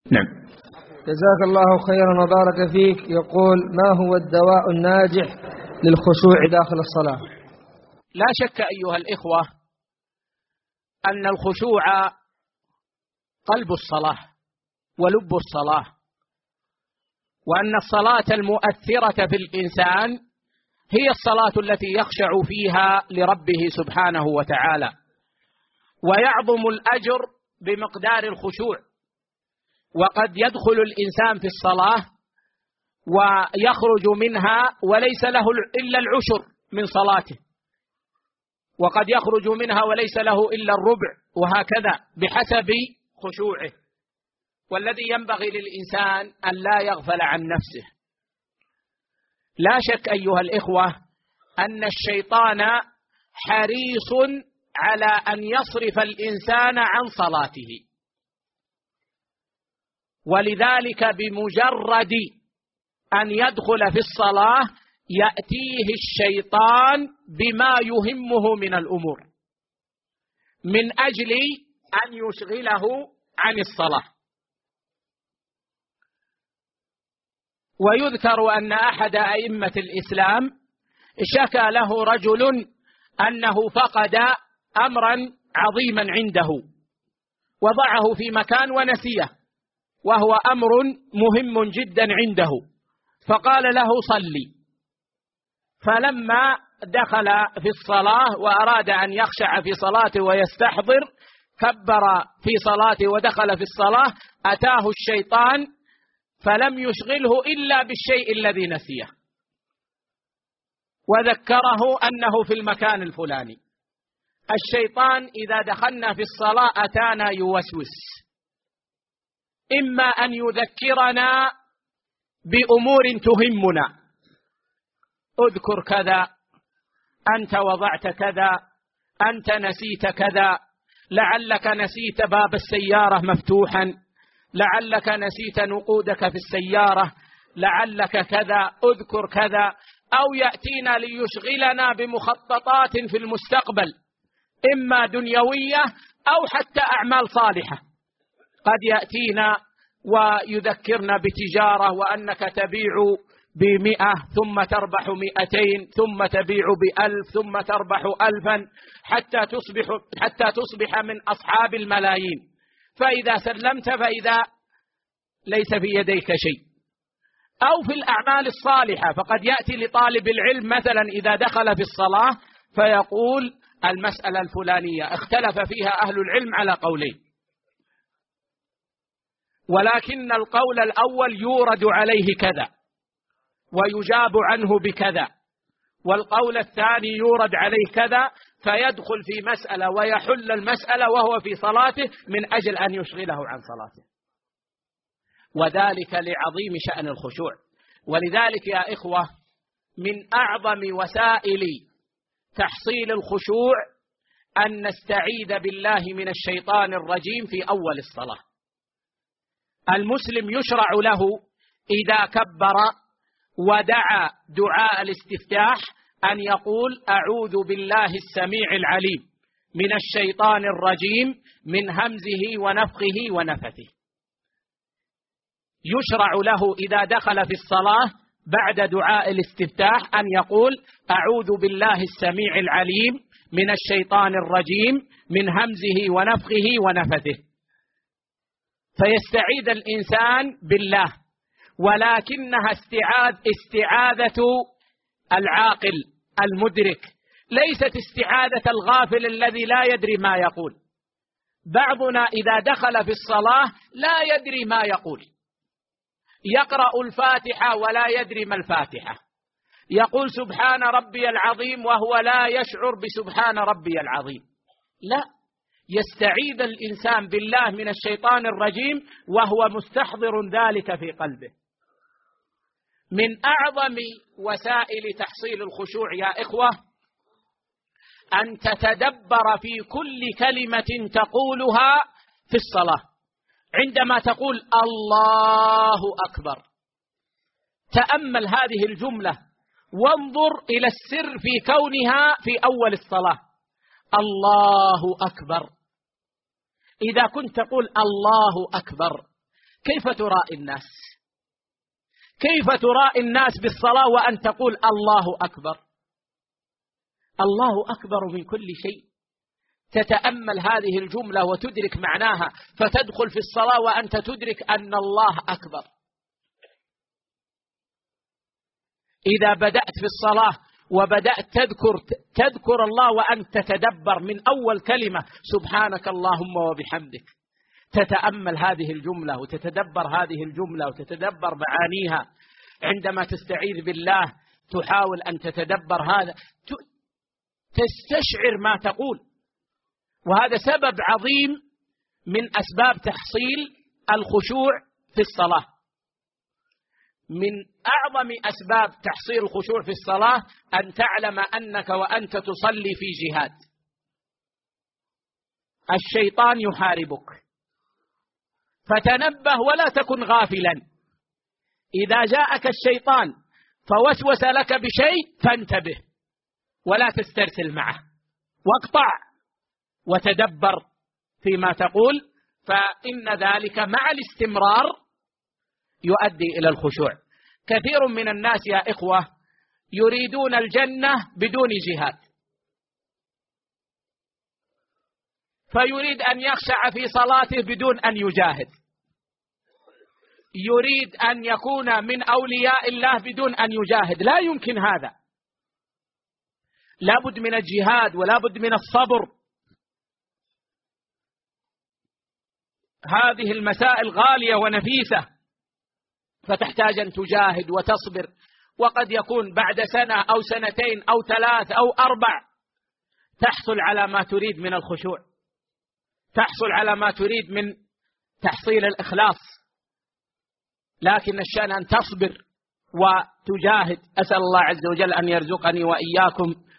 نعم. جزاك الله خيرا وبارك فيك. يقول: ما هو الدواء الناجح للخشوع داخل الصلاة؟ لا شك أيها الإخوة أن الخشوع قلب الصلاة ولب الصلاة، وأن الصلاة المؤثرة في الإنسان هي الصلاة التي يخشع فيها لربه سبحانه وتعالى، ويعظم الأجر بمقدار الخشوع. وقد يدخل الإنسان في الصلاة ويخرج منها وليس له إلا العشر من صلاته، وقد يخرج منها وليس له إلا الربع، وهكذا بحسب خشوعه. والذي ينبغي للإنسان أن لا يغفل عن نفسه. لا شك أيها الإخوة أن الشيطان حريص على أن يصرف الإنسان عن صلاته، ولذلك بمجرد أن يدخل في الصلاة يأتيه الشيطان بما يهمه من الأمور من أجل أن يشغله عن الصلاة. ويذكر أن أحد أئمة الإسلام شكى له رجل أنه فقد أمرا عظيما عنده وضعه في مكان ونسيه، وهو أمر مهم جدا عنده، فقال له: صلي. فلما دخل في الصلاة وأراد أن يخشع في صلاته ويستحضر، كبر في صلاته ودخل في الصلاة، أتاه الشيطان فلم يشغله إلا بالشيء الذي نسيه، وذكره أنه في المكان الفلاني. الشيطان إذا دخلنا في الصلاة أتانا يوسوس، إما أن يذكرنا بأمور تهمنا: اذكر كذا، أنت وضعت كذا، أنت نسيت كذا، لعلك نسيت باب السيارة مفتوحا، لعلك نسيت نقودك في السيارة، لعلك كذا، اذكر كذا. أو يأتينا ليشغلنا بمخططات في المستقبل، إما دنيوية أو حتى أعمال صالحة. قد يأتينا ويذكرنا بتجارة، وأنك تبيع ب100 ثم تربح 200 ثم تبيع ب1000 ثم تربح 1000 حتى تصبح من أصحاب الملايين. فإذا سلمت فإذا ليس في يديك شيء. أو في الأعمال الصالحة، فقد يأتي لطالب العلم مثلا إذا دخل في الصلاة فيقول: المسألة الفلانية اختلف فيها أهل العلم على قولين، ولكن القول الأول يورد عليه كذا ويجاب عنه بكذا، والقول الثاني يورد عليه كذا، فيدخل في مسألة ويحل المسألة وهو في صلاته من أجل أن يشغله عن صلاته، وذلك لعظيم شأن الخشوع. ولذلك يا إخوة من أعظم وسائل تحصيل الخشوع أن نستعيذ بالله من الشيطان الرجيم في أول الصلاة. المسلم يشرع له إذا كبر ودعا دعاء الاستفتاح أن يقول: أعوذ بالله السميع العليم من الشيطان الرجيم من همزه ونفخه ونفثه. يشرع له إذا دخل في الصلاة بعد دعاء الاستفتاح أن يقول: أعوذ بالله السميع العليم من الشيطان الرجيم من همزه ونفخه ونفثه، فيستعيذ الإنسان بالله. ولكنها استعاذة العاقل المدرك، ليست استعاذة الغافل الذي لا يدري ما يقول. بعضنا إذا دخل في الصلاة لا يدري ما يقول، يقرأ الفاتحة ولا يدري ما الفاتحة، يقول سبحان ربي العظيم وهو لا يشعر بسبحان ربي العظيم. لا، يستعيذ الإنسان بالله من الشيطان الرجيم وهو مستحضر ذلك في قلبه. من أعظم وسائل تحصيل الخشوع يا إخوة أن تتدبر في كل كلمة تقولها في الصلاة. عندما تقول الله أكبر، تأمل هذه الجملة وانظر إلى السر في كونها في أول الصلاة. الله أكبر. إذا كنت تقول الله أكبر كيف ترائي الناس؟ كيف ترائي الناس بالصلاة وأن تقول الله أكبر؟ الله أكبر من كل شيء. تتأمل هذه الجملة وتدرك معناها، فتدخل في الصلاة وأنت تدرك أن الله أكبر. إذا بدأت في الصلاة وبدأت تذكر الله وأنت تتدبر من أول كلمة سبحانك اللهم وبحمدك، تتأمل هذه الجملة وتتدبر هذه الجملة وتتدبر معانيها. عندما تستعيذ بالله تحاول أن تتدبر هذا، تستشعر ما تقول. وهذا سبب عظيم من أسباب تحصيل الخشوع في الصلاة. من أعظم أسباب تحصيل الخشوع في الصلاة أن تعلم أنك وأنت تصلي في جهاد. الشيطان يحاربك، فتنبه ولا تكن غافلا. إذا جاءك الشيطان فوسوس لك بشيء فانتبه ولا تسترسل معه، واقطع وتدبر فيما تقول، فإن ذلك مع الاستمرار يؤدي إلى الخشوع. كثير من الناس يا إخوة يريدون الجنة بدون جهاد، فيريد أن يخشع في صلاته بدون أن يجاهد، يريد أن يكون من أولياء الله بدون أن يجاهد. لا يمكن هذا، لا بد من الجهاد ولا بد من الصبر. هذه المسائل غالية ونفيسة، فتحتاج أن تجاهد وتصبر. وقد يكون بعد سنة أو سنتين أو 3 أو 4 تحصل على ما تريد من الخشوع، تحصل على ما تريد من تحصيل الإخلاص. لكن الشأن أن تصبر وتجاهد. أسأل الله عز وجل أن يرزقني وإياكم